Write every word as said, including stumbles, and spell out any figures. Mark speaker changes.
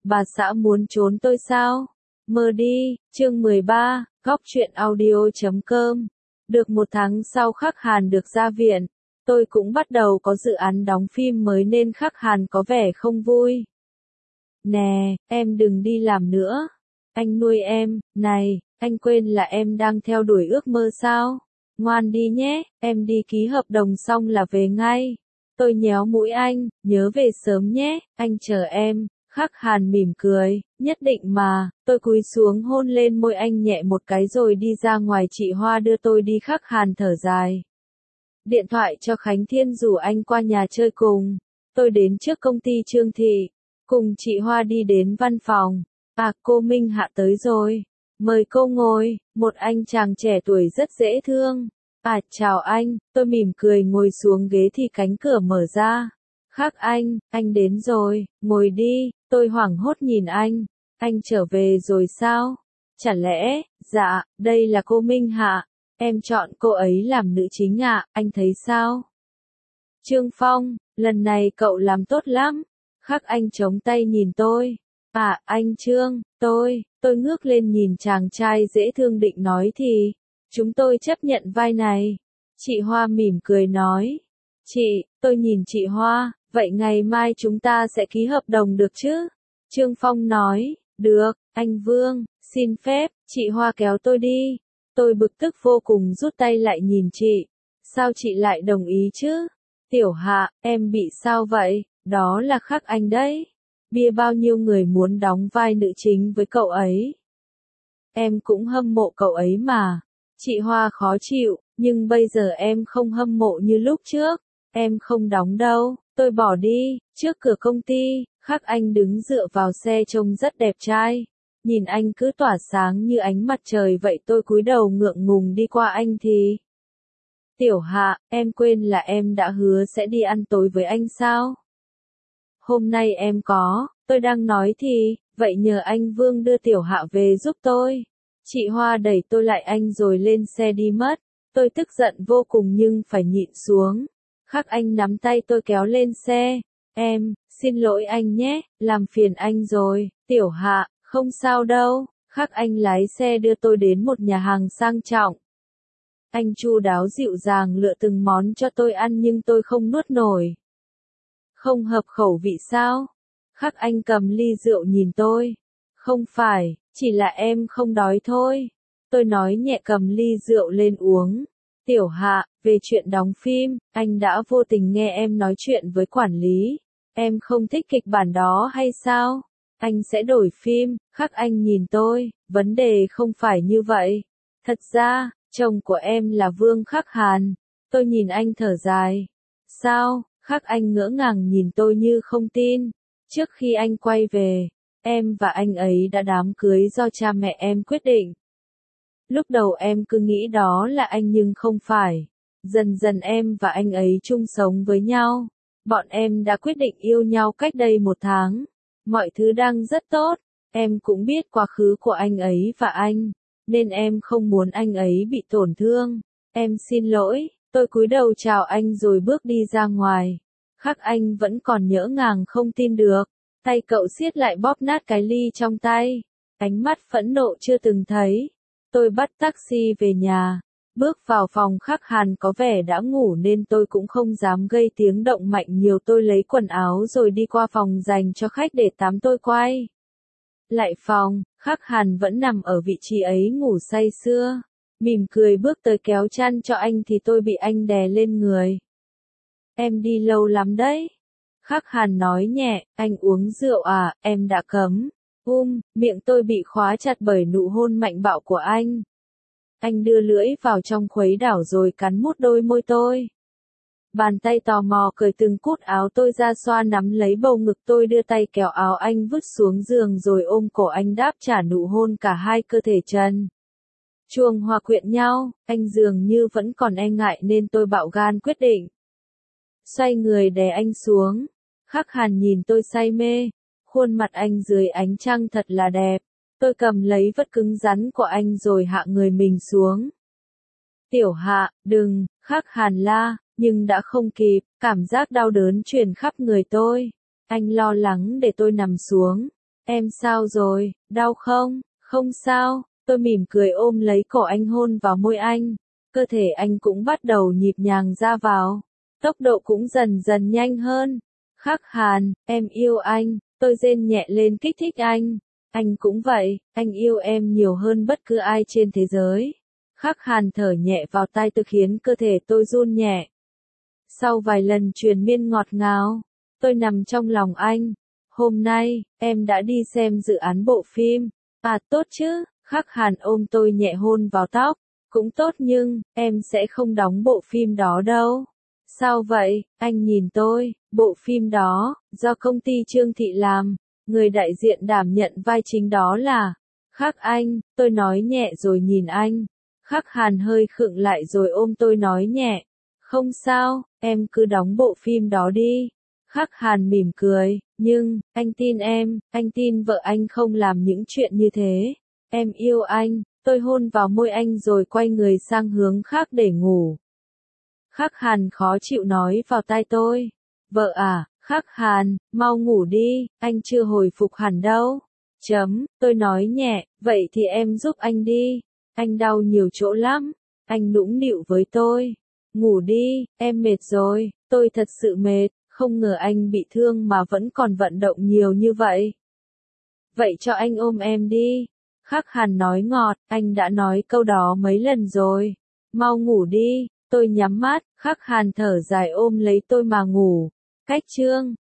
Speaker 1: Bà xã muốn trốn tôi sao? Mơ đi, chương mười ba, góc truyện audio chấm com. Được một tháng sau Khắc Hàn được ra viện, tôi cũng bắt đầu có dự án đóng phim mới nên Khắc Hàn có vẻ không vui. Nè, em đừng đi làm nữa. Anh nuôi em, này, anh quên là em đang theo đuổi ước mơ sao? Ngoan đi nhé, em đi ký hợp đồng xong là về ngay. Tôi nhéo mũi anh, nhớ về sớm nhé, anh chờ em. Khắc Hàn mỉm cười, nhất định mà, tôi cúi xuống hôn lên môi anh nhẹ một cái rồi đi ra ngoài. Chị Hoa đưa tôi đi. Khắc Hàn thở dài. Điện thoại cho Khánh Thiên rủ anh qua nhà chơi cùng. Tôi đến trước công ty Trương Thị, cùng chị Hoa đi đến văn phòng. À, cô Minh Hạ tới rồi. Mời cô ngồi, một anh chàng trẻ tuổi rất dễ thương. À, chào anh, tôi mỉm cười ngồi xuống ghế thì cánh cửa mở ra. Khắc anh, anh đến rồi, ngồi đi, tôi hoảng hốt nhìn anh. Anh trở về rồi sao? Chả lẽ, dạ, đây là cô Minh Hạ, em chọn cô ấy làm nữ chính ạ, anh thấy sao? Trương Phong, lần này cậu làm tốt lắm. Khắc anh chống tay nhìn tôi. À, anh Trương, tôi, tôi ngước lên nhìn chàng trai dễ thương định nói thì, chúng tôi chấp nhận vai này. Chị Hoa mỉm cười nói. Chị, tôi nhìn chị Hoa, vậy ngày mai chúng ta sẽ ký hợp đồng được chứ? Trương Phong nói, được, anh Vương, xin phép, chị Hoa kéo tôi đi. Tôi bực tức vô cùng rút tay lại nhìn chị. Sao chị lại đồng ý chứ? Tiểu Hạ, em bị sao vậy? Đó là Khắc anh đấy. Bia bao nhiêu người muốn đóng vai nữ chính với cậu ấy. Em cũng hâm mộ cậu ấy mà. Chị Hoa khó chịu, nhưng bây giờ em không hâm mộ như lúc trước. Em không đóng đâu, tôi bỏ đi. Trước cửa công ty, Khắc anh đứng dựa vào xe trông rất đẹp trai. Nhìn anh cứ tỏa sáng như ánh mặt trời vậy. Tôi cúi đầu ngượng ngùng đi qua anh thì. Tiểu Hạ, em quên là em đã hứa sẽ đi ăn tối với anh sao? Hôm nay em có, tôi đang nói thì, vậy nhờ anh Vương đưa Tiểu Hạ về giúp tôi. Chị Hoa đẩy tôi lại anh rồi lên xe đi mất. Tôi tức giận vô cùng nhưng phải nhịn xuống. Khắc anh nắm tay tôi kéo lên xe. Em, xin lỗi anh nhé, làm phiền anh rồi. Tiểu Hạ, không sao đâu. Khắc anh lái xe đưa tôi đến một nhà hàng sang trọng. Anh chu đáo dịu dàng lựa từng món cho tôi ăn nhưng tôi không nuốt nổi. Không hợp khẩu vị sao? Khắc anh cầm ly rượu nhìn tôi. Không phải, chỉ là em không đói thôi. Tôi nói nhẹ cầm ly rượu lên uống. Tiểu Hạ, về chuyện đóng phim, anh đã vô tình nghe em nói chuyện với quản lý. Em không thích kịch bản đó hay sao? Anh sẽ đổi phim. Khắc anh nhìn tôi, vấn đề không phải như vậy. Thật ra, chồng của em là Vương Khắc Hàn. Tôi nhìn anh thở dài. Sao? Khắc anh ngỡ ngàng nhìn tôi như không tin. Trước khi anh quay về, em và anh ấy đã đám cưới do cha mẹ em quyết định. Lúc đầu em cứ nghĩ đó là anh nhưng không phải. Dần dần em và anh ấy chung sống với nhau. Bọn em đã quyết định yêu nhau cách đây một tháng. Mọi thứ đang rất tốt. Em cũng biết quá khứ của anh ấy và anh, nên em không muốn anh ấy bị tổn thương. Em xin lỗi. Tôi cúi đầu chào anh rồi bước đi ra ngoài. Khắc anh vẫn còn nhỡ ngàng không tin được. Tay cậu siết lại bóp nát cái ly trong tay. Ánh mắt phẫn nộ chưa từng thấy. Tôi bắt taxi về nhà. Bước vào phòng Khắc Hàn có vẻ đã ngủ nên tôi cũng không dám gây tiếng động mạnh nhiều. Tôi lấy quần áo rồi đi qua phòng dành cho khách để tắm. Tôi quay lại phòng, Khắc Hàn vẫn nằm ở vị trí ấy ngủ say sưa. Mỉm cười bước tới kéo chăn cho anh thì tôi bị anh đè lên người. Em đi lâu lắm đấy. Khắc Hàn nói nhẹ, anh uống rượu à, em đã cấm. Um, miệng tôi bị khóa chặt bởi nụ hôn mạnh bạo của anh. Anh đưa lưỡi vào trong khuấy đảo rồi cắn mút đôi môi tôi. Bàn tay tò mò cởi từng cúc áo tôi ra xoa nắm lấy bầu ngực tôi đưa tay kéo áo anh vứt xuống giường rồi ôm cổ anh đáp trả nụ hôn cả hai cơ thể trần truồng hòa quyện nhau, anh dường như vẫn còn e ngại nên tôi bạo gan quyết định. Xoay người đè anh xuống. Khắc Hàn nhìn tôi say mê. Khuôn mặt anh dưới ánh trăng thật là đẹp. Tôi cầm lấy vất cứng rắn của anh rồi hạ người mình xuống. Tiểu Hạ, đừng, Khắc Hàn la, nhưng đã không kịp, cảm giác đau đớn truyền khắp người tôi. Anh lo lắng để tôi nằm xuống. Em sao rồi, đau không? Không sao, tôi mỉm cười ôm lấy cổ anh hôn vào môi anh. Cơ thể anh cũng bắt đầu nhịp nhàng ra vào. Tốc độ cũng dần dần nhanh hơn. Khắc Hàn, em yêu anh, tôi rên nhẹ lên kích thích anh. Anh cũng vậy, anh yêu em nhiều hơn bất cứ ai trên thế giới. Khắc Hàn thở nhẹ vào tai tôi khiến cơ thể tôi run nhẹ. Sau vài lần truyền miên ngọt ngào, tôi nằm trong lòng anh. Hôm nay, em đã đi xem dự án bộ phim. À tốt chứ, Khắc Hàn ôm tôi nhẹ hôn vào tóc. Cũng tốt nhưng, em sẽ không đóng bộ phim đó đâu. Sao vậy, anh nhìn tôi, bộ phim đó, do công ty Trương Thị làm. Người đại diện đảm nhận vai chính đó là Khắc Anh, tôi nói nhẹ rồi nhìn anh. Khắc Hàn hơi khựng lại rồi ôm tôi nói nhẹ. Không sao, em cứ đóng bộ phim đó đi. Khắc Hàn mỉm cười, nhưng, anh tin em, anh tin vợ anh không làm những chuyện như thế. Em yêu anh, tôi hôn vào môi anh rồi quay người sang hướng khác để ngủ. Khắc Hàn khó chịu nói vào tai tôi. Vợ à, Khắc Hàn, mau ngủ đi, anh chưa hồi phục hẳn đâu. Chấm, tôi nói nhẹ, vậy thì em giúp anh đi. Anh đau nhiều chỗ lắm. Anh nũng nịu với tôi. Ngủ đi, em mệt rồi, tôi thật sự mệt, không ngờ anh bị thương mà vẫn còn vận động nhiều như vậy. Vậy cho anh ôm em đi. Khắc Hàn nói ngọt, anh đã nói câu đó mấy lần rồi. Mau ngủ đi, tôi nhắm mắt, Khắc Hàn thở dài ôm lấy tôi mà ngủ. Cách chương